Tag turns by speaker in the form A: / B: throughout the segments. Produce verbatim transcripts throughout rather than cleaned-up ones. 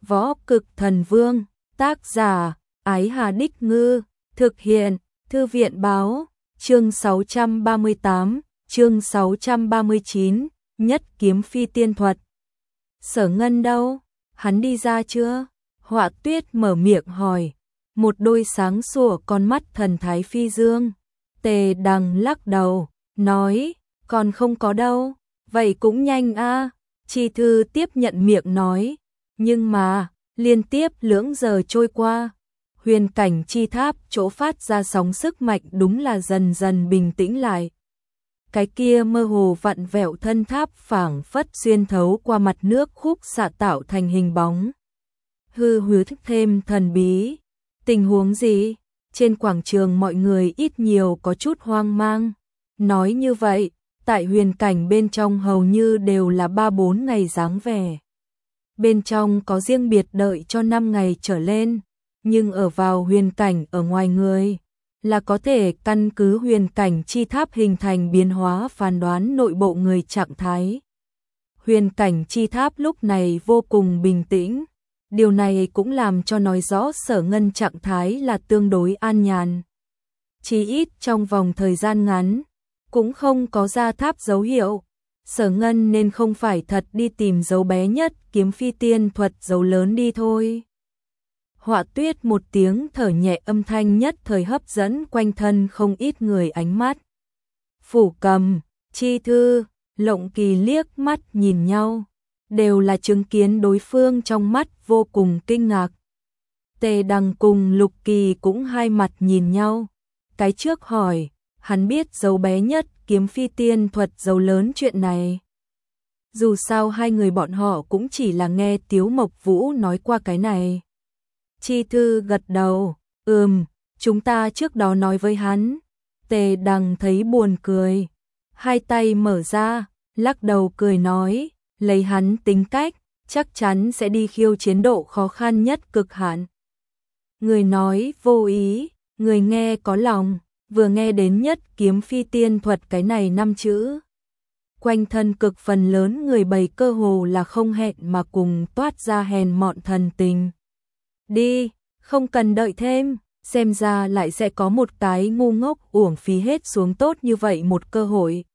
A: Võ Cực Thần Vương, tác giả, Ái Hà Đích Ngư, thực hiện, Thư viện Báo, chương sáu trăm ba mươi tám, chương sáu trăm ba mươi chín, Nhất Kiếm Phi Tiên Thuật. Sở Ngân đâu? Hắn đi ra chưa? Họa Tuyết mở miệng hỏi, một đôi sáng sủa con mắt thần thái phi dương. Tề Đằng lắc đầu, nói, còn không có đâu, vậy cũng nhanh a. Chi Thư tiếp nhận miệng nói, nhưng mà, liên tiếp lưỡng giờ trôi qua, huyền cảnh chi tháp chỗ phát ra sóng sức mạnh đúng là dần dần bình tĩnh lại. Cái kia mơ hồ vặn vẹo thân tháp phảng phất xuyên thấu qua mặt nước khúc xạ tạo thành hình bóng. Hư huyết thêm thần bí. Tình huống gì? Trên quảng trường mọi người ít nhiều có chút hoang mang. Nói như vậy, tại huyền cảnh bên trong hầu như đều là ba bốn ngày dáng vẻ. Bên trong có riêng biệt đợi cho năm ngày trở lên, nhưng ở vào huyền cảnh ở ngoài người là có thể căn cứ huyền cảnh chi tháp hình thành biến hóa phán đoán nội bộ người trạng thái. Huyền cảnh chi tháp lúc này vô cùng bình tĩnh, điều này cũng làm cho nói rõ Sở Ngân trạng thái là tương đối an nhàn. Chỉ ít trong vòng thời gian ngắn, cũng không có ra tháp dấu hiệu. Sở Ngân nên không phải thật đi tìm dấu bé nhất kiếm phi tiên thuật dấu lớn đi thôi. Họa Tuyết một tiếng thở nhẹ âm thanh nhất thời hấp dẫn quanh thân không ít người ánh mắt. Phủ Cầm, Chi Thư, Lộng Kỳ liếc mắt nhìn nhau, đều là chứng kiến đối phương trong mắt vô cùng kinh ngạc. Tề Đằng cùng Lục Kỳ cũng hai mặt nhìn nhau. Cái trước hỏi, hắn biết dấu bé nhất kiếm phi tiên thuật dấu lớn chuyện này. Dù sao hai người bọn họ cũng chỉ là nghe Tiếu Mộc Vũ nói qua cái này. Chi Thư gật đầu, ừm, chúng ta trước đó nói với hắn. Tề Đằng thấy buồn cười, hai tay mở ra, lắc đầu cười nói, lấy hắn tính cách, chắc chắn sẽ đi khiêu chiến độ khó khăn nhất cực hạn. Người nói vô ý, người nghe có lòng, vừa nghe đến nhất kiếm phi tiên thuật cái này năm chữ. Quanh thân cực phần lớn người bày cơ hồ là không hẹn mà cùng toát ra hèn mọn thần tình. Đi, không cần đợi thêm, xem ra lại sẽ có một cái ngu ngốc uổng phí hết xuống tốt như vậy một cơ hội.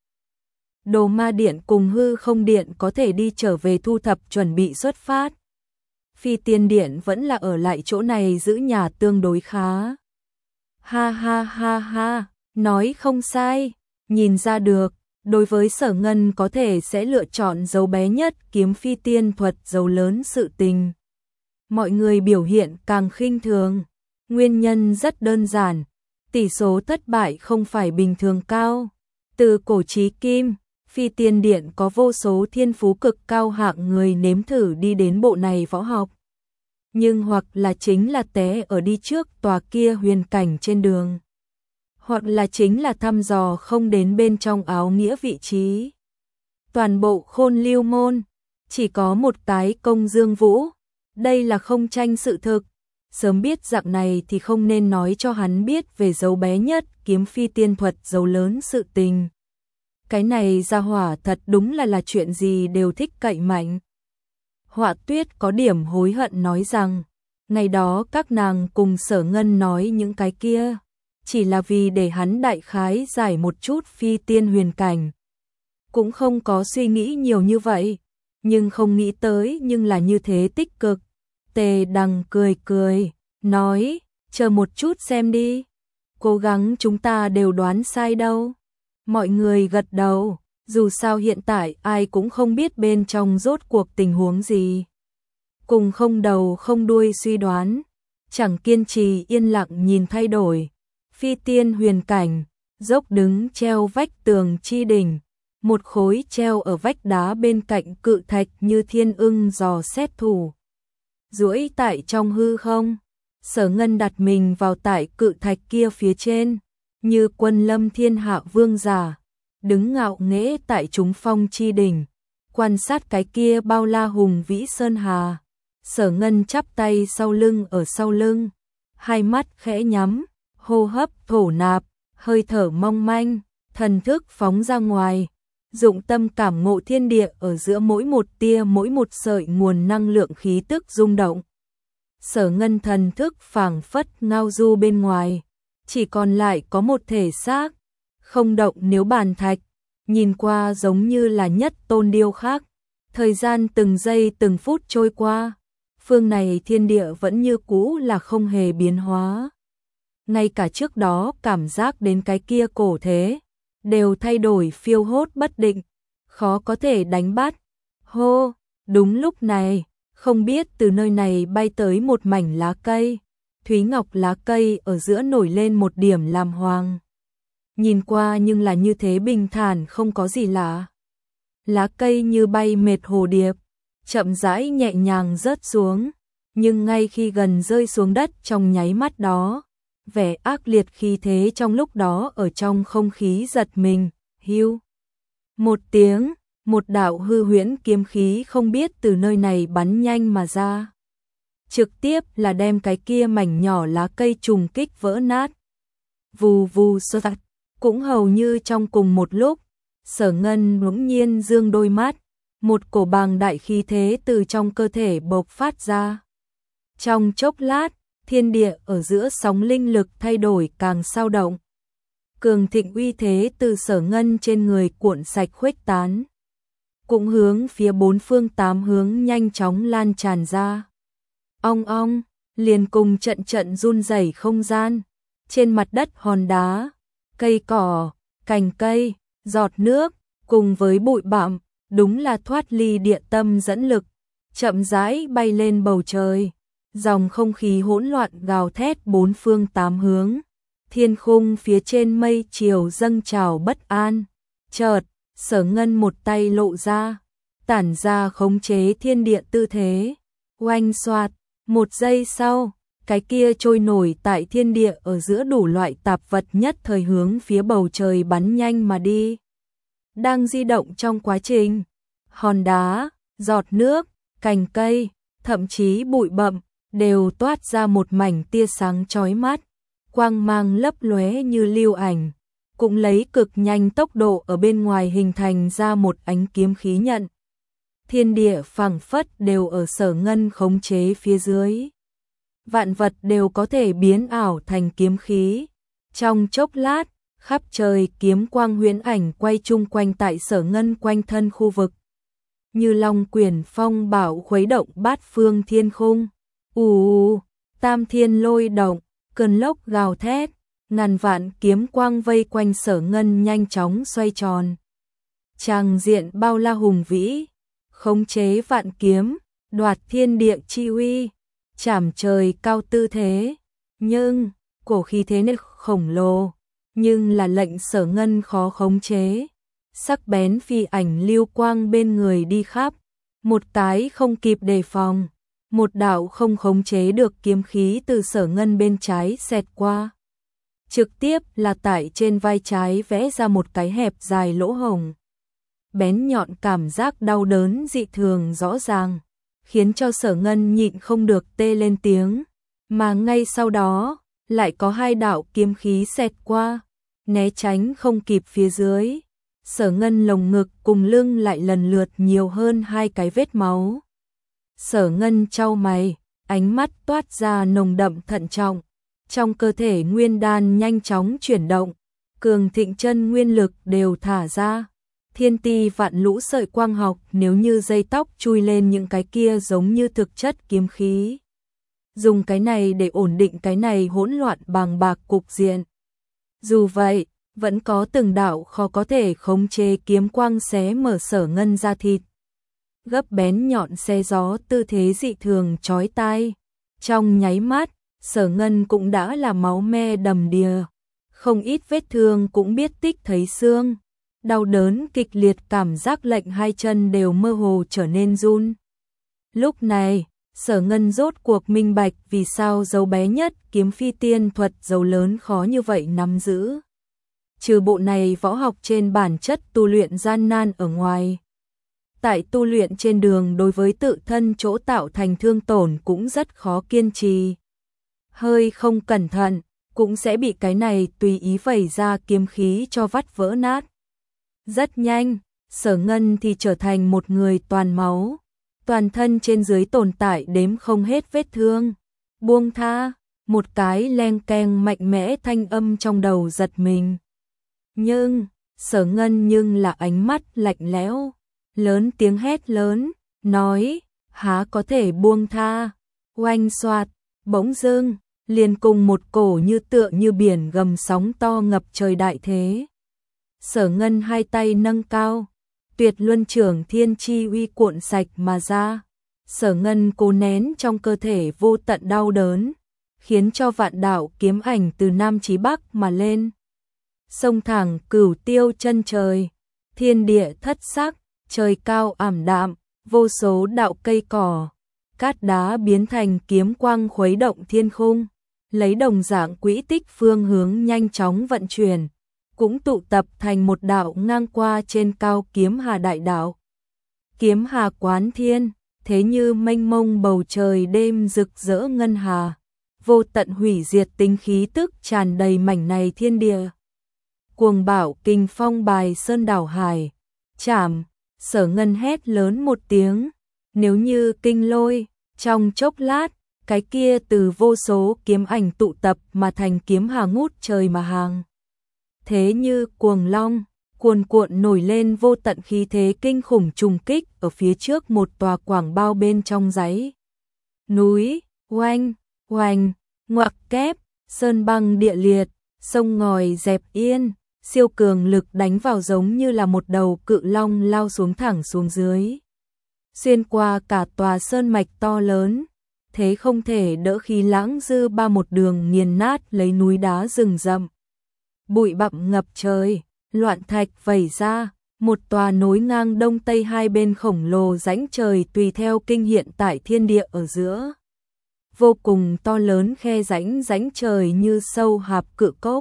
A: Đồ Ma Điện cùng Hư Không Điện có thể đi trở về thu thập chuẩn bị xuất phát. Phi Tiên Điện vẫn là ở lại chỗ này giữ nhà tương đối khá. Ha ha ha ha, nói không sai, nhìn ra được, đối với Sở Ngân có thể sẽ lựa chọn dấu bé nhất kiếm phi tiên thuật dấu lớn sự tình. Mọi người biểu hiện càng khinh thường, nguyên nhân rất đơn giản, tỷ số thất bại không phải bình thường cao. Từ cổ chí kim, Phi Tiên Điện có vô số thiên phú cực cao hạng người nếm thử đi đến bộ này võ học. Nhưng hoặc là chính là té ở đi trước tòa kia huyền cảnh trên đường, hoặc là chính là thăm dò không đến bên trong áo nghĩa vị trí. Toàn bộ Khôn Lưu môn, chỉ có một cái Công Dương Vũ, đây là không tranh sự thực. Sớm biết dạng này thì không nên nói cho hắn biết về dấu bé nhất kiếm phi tiên thuật dấu lớn sự tình. Cái này ra hỏa thật đúng là là chuyện gì đều thích cậy mạnh. Họa Tuyết có điểm hối hận nói rằng, ngày đó các nàng cùng Sở Ngân nói những cái kia, chỉ là vì để hắn đại khái giải một chút phi tiên huyền cảnh. Cũng không có suy nghĩ nhiều như vậy, nhưng không nghĩ tới nhưng là như thế tích cực. Tề Đằng cười cười, nói, chờ một chút xem đi, cố gắng chúng ta đều đoán sai đâu. Mọi người gật đầu, dù sao hiện tại ai cũng không biết bên trong rốt cuộc tình huống gì. Cùng không đầu không đuôi suy đoán, chẳng kiên trì yên lặng nhìn thay đổi. Phi tiên huyền cảnh, dốc đứng treo vách tường chi đỉnh, một khối treo ở vách đá bên cạnh cự thạch như thiên ưng dò xét thủ. Duỗi tại trong hư không, Sở Ngân đặt mình vào tại cự thạch kia phía trên, như quân lâm thiên hạ vương giả, đứng ngạo nghễ tại chúng phong chi đỉnh, quan sát cái kia bao la hùng vĩ sơn hà. Sở Ngân chắp tay sau lưng ở sau lưng, hai mắt khẽ nhắm, hô hấp thổ nạp, hơi thở mong manh, thần thức phóng ra ngoài, dụng tâm cảm ngộ thiên địa ở giữa mỗi một tia mỗi một sợi nguồn năng lượng khí tức rung động. Sở Ngân thần thức phảng phất ngao du bên ngoài, chỉ còn lại có một thể xác, không động nếu bàn thạch, nhìn qua giống như là nhất tôn điêu khắc. Thời gian từng giây từng phút trôi qua, phương này thiên địa vẫn như cũ là không hề biến hóa. Ngay cả trước đó cảm giác đến cái kia cổ thế, đều thay đổi phiêu hốt bất định, khó có thể đánh bắt. Hô, đúng lúc này, không biết từ nơi này bay tới một mảnh lá cây, thúy ngọc lá cây ở giữa nổi lên một điểm làm hoàng. Nhìn qua nhưng là như thế bình thản không có gì lạ. Lá cây như bay mệt hồ điệp, chậm rãi nhẹ nhàng rớt xuống, nhưng ngay khi gần rơi xuống đất trong nháy mắt đó, vẻ ác liệt khí thế trong lúc đó ở trong không khí giật mình, hưu. Một tiếng, một đạo hư huyễn kiếm khí không biết từ nơi này bắn nhanh mà ra. Trực tiếp là đem cái kia mảnh nhỏ lá cây trùng kích vỡ nát. Vù vù sơ tạch, cũng hầu như trong cùng một lúc, Sở Ngân bỗng nhiên dương đôi mắt, một cổ bàng đại khí thế từ trong cơ thể bộc phát ra. Trong chốc lát, thiên địa ở giữa sóng linh lực thay đổi càng sao động. Cường thịnh uy thế từ Sở Ngân trên người cuộn sạch khuếch tán, cũng hướng phía bốn phương tám hướng nhanh chóng lan tràn ra. Ong ong, liền cùng trận trận run rẩy không gian, trên mặt đất hòn đá, cây cỏ, cành cây, giọt nước, cùng với bụi bặm, đúng là thoát ly địa tâm dẫn lực, chậm rãi bay lên bầu trời. Dòng không khí hỗn loạn gào thét bốn phương tám hướng, thiên khung phía trên mây chiều dâng trào bất an. Chợt, Sở Ngân một tay lộ ra, tản ra khống chế thiên địa tư thế. Oanh xoạt, một giây sau, cái kia trôi nổi tại thiên địa ở giữa đủ loại tạp vật nhất thời hướng phía bầu trời bắn nhanh mà đi. Đang di động trong quá trình, hòn đá, giọt nước, cành cây, thậm chí bụi bặm đều toát ra một mảnh tia sáng chói mắt, quang mang lấp lóe như lưu ảnh, cũng lấy cực nhanh tốc độ ở bên ngoài hình thành ra một ánh kiếm khí nhận. Thiên địa phảng phất đều ở Sở Ngân khống chế phía dưới. Vạn vật đều có thể biến ảo thành kiếm khí. Trong chốc lát, khắp trời kiếm quang huyễn ảnh quay chung quanh tại Sở Ngân quanh thân khu vực. Như long quyển phong bảo khuấy động bát phương thiên khung. Ù, tam thiên lôi động, cơn lốc gào thét, ngàn vạn kiếm quang vây quanh Sở Ngân nhanh chóng xoay tròn. Tràng diện bao la hùng vĩ, khống chế vạn kiếm, đoạt thiên địa chi uy, chảm trời cao tư thế. Nhưng, cổ khí thế này khổng lồ, nhưng là lệnh Sở Ngân khó khống chế. Sắc bén phi ảnh lưu quang bên người đi khắp, một cái không kịp đề phòng. Một đạo không khống chế được kiếm khí từ Sở Ngân bên trái xẹt qua. Trực tiếp là tại trên vai trái vẽ ra một cái hẹp dài lỗ hổng. Bén nhọn cảm giác đau đớn dị thường rõ ràng, khiến cho Sở Ngân nhịn không được tê lên tiếng. Mà ngay sau đó, lại có hai đạo kiếm khí xẹt qua, né tránh không kịp phía dưới. Sở Ngân lồng ngực cùng lưng lại lần lượt nhiều hơn hai cái vết máu. Sở Ngân chau mày, ánh mắt toát ra nồng đậm thận trọng, trong cơ thể nguyên đan nhanh chóng chuyển động, cường thịnh chân nguyên lực đều thả ra. Thiên ti vạn lũ sợi quang học nếu như dây tóc chui lên những cái kia giống như thực chất kiếm khí. Dùng cái này để ổn định cái này hỗn loạn bàng bạc cục diện. Dù vậy, vẫn có từng đạo khó có thể khống chế kiếm quang xé mở Sở Ngân ra thịt. Gấp bén nhọn xé gió tư thế dị thường chói tai. Trong nháy mắt, Sở Ngân cũng đã là máu me đầm đìa. Không ít vết thương cũng biết tích thấy xương. Đau đớn kịch liệt cảm giác lệnh hai chân đều mơ hồ trở nên run. Lúc này, Sở Ngân rốt cuộc minh bạch vì sao dấu bé nhất kiếm phi tiên thuật dấu lớn khó như vậy nắm giữ. Trừ bộ này võ học trên bản chất tu luyện gian nan ở ngoài. Tại tu luyện trên đường đối với tự thân chỗ tạo thành thương tổn cũng rất khó kiên trì. Hơi không cẩn thận, cũng sẽ bị cái này tùy ý vẩy ra kiếm khí cho vắt vỡ nát. Rất nhanh, Sở Ngân thì trở thành một người toàn máu, toàn thân trên dưới tồn tại đếm không hết vết thương. Buông tha, một cái leng keng mạnh mẽ thanh âm trong đầu giật mình. Nhưng, Sở Ngân nhưng là ánh mắt lạnh lẽo, lớn tiếng hét lớn, nói, há có thể buông tha. Oanh xoạt, bỗng dưng, liền cùng một cổ như tựa như biển gầm sóng to ngập trời đại thế. Sở Ngân hai tay nâng cao, tuyệt luân trưởng thiên chi uy cuộn sạch mà ra. Sở Ngân cố nén trong cơ thể vô tận đau đớn, khiến cho vạn đạo kiếm ảnh từ Nam chí Bắc mà lên. Sông thẳng cửu tiêu chân trời, thiên địa thất sắc, trời cao ảm đạm, vô số đạo cây cỏ, cát đá biến thành kiếm quang khuấy động thiên khung, lấy đồng dạng quỹ tích phương hướng nhanh chóng vận chuyển, cũng tụ tập thành một đạo ngang qua trên cao kiếm hà đại đạo. Kiếm hà quán thiên, thế như mênh mông bầu trời đêm rực rỡ ngân hà, vô tận hủy diệt tính khí tức tràn đầy mảnh này thiên địa. Cuồng bạo kinh phong bài sơn đảo hải, chảm, Sở Ngân hét lớn một tiếng, nếu như kinh lôi, trong chốc lát, cái kia từ vô số kiếm ảnh tụ tập mà thành kiếm hà ngút trời mà hàng. Thế như cuồng long, cuồn cuộn nổi lên vô tận khí thế kinh khủng trùng kích ở phía trước một tòa quảng bao bên trong dãy núi. Oanh, oanh, ngoặc kép, sơn băng địa liệt, sông ngòi dẹp yên, siêu cường lực đánh vào giống như là một đầu cự long lao xuống thẳng xuống dưới. Xuyên qua cả tòa sơn mạch to lớn, thế không thể đỡ khí lãng dư ba một đường nghiền nát lấy núi đá rừng rậm. Bụi bặm ngập trời, loạn thạch vẩy ra, một tòa nối ngang đông tây hai bên khổng lồ rãnh trời tùy theo kinh hiện tại thiên địa ở giữa. Vô cùng to lớn khe rãnh rãnh trời như sâu hạp cự cốc.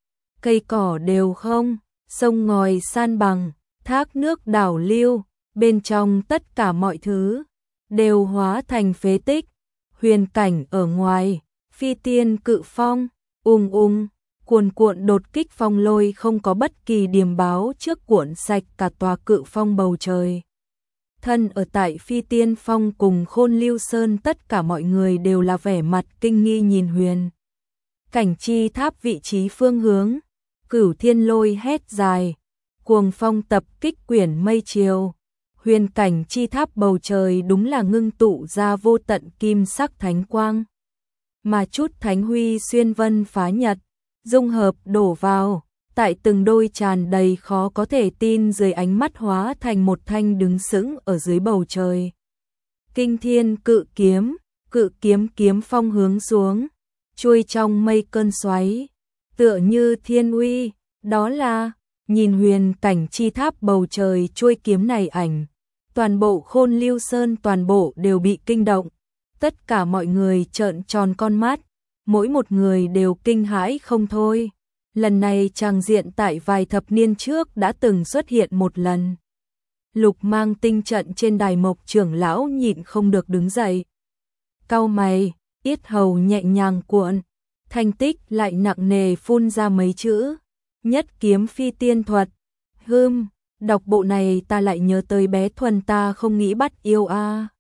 A: Cây cỏ đều không, sông ngòi san bằng, thác nước đảo lưu, bên trong tất cả mọi thứ đều hóa thành phế tích. Huyền cảnh ở ngoài, phi tiên cự phong, ung ung, cuồn cuộn đột kích phong lôi không có bất kỳ điềm báo trước cuộn sạch cả tòa cự phong bầu trời. Thân ở tại phi tiên phong cùng Khôn Lưu Sơn tất cả mọi người đều là vẻ mặt kinh nghi nhìn huyền cảnh chi tháp vị trí phương hướng. Cửu thiên lôi hét dài, cuồng phong tập kích quyển mây chiều. Huyền cảnh chi tháp bầu trời đúng là ngưng tụ ra vô tận kim sắc thánh quang. Mà chút thánh huy xuyên vân phá nhật, dung hợp đổ vào, tại từng đôi tràn đầy khó có thể tin dưới ánh mắt hóa thành một thanh đứng sững ở dưới bầu trời. Kinh thiên cự kiếm, cự kiếm kiếm phong hướng xuống, chui trong mây cơn xoáy, tựa như thiên uy, đó là, nhìn huyền cảnh chi tháp bầu trời chuôi kiếm này ảnh. Toàn bộ Khôn Lưu Sơn toàn bộ đều bị kinh động, tất cả mọi người trợn tròn con mắt, mỗi một người đều kinh hãi không thôi. Lần này tràng diện tại vài thập niên trước đã từng xuất hiện một lần. Lục Mang tinh trận trên đài Mộc trưởng lão nhịn không được đứng dậy. Cau mày, yết hầu nhẹ nhàng cuộn, thanh tích lại nặng nề phun ra mấy chữ. Nhất kiếm phi tiên thuật. Hưm, đọc bộ này ta lại nhớ tới bé Thuần ta không nghĩ bắt yêu a. À.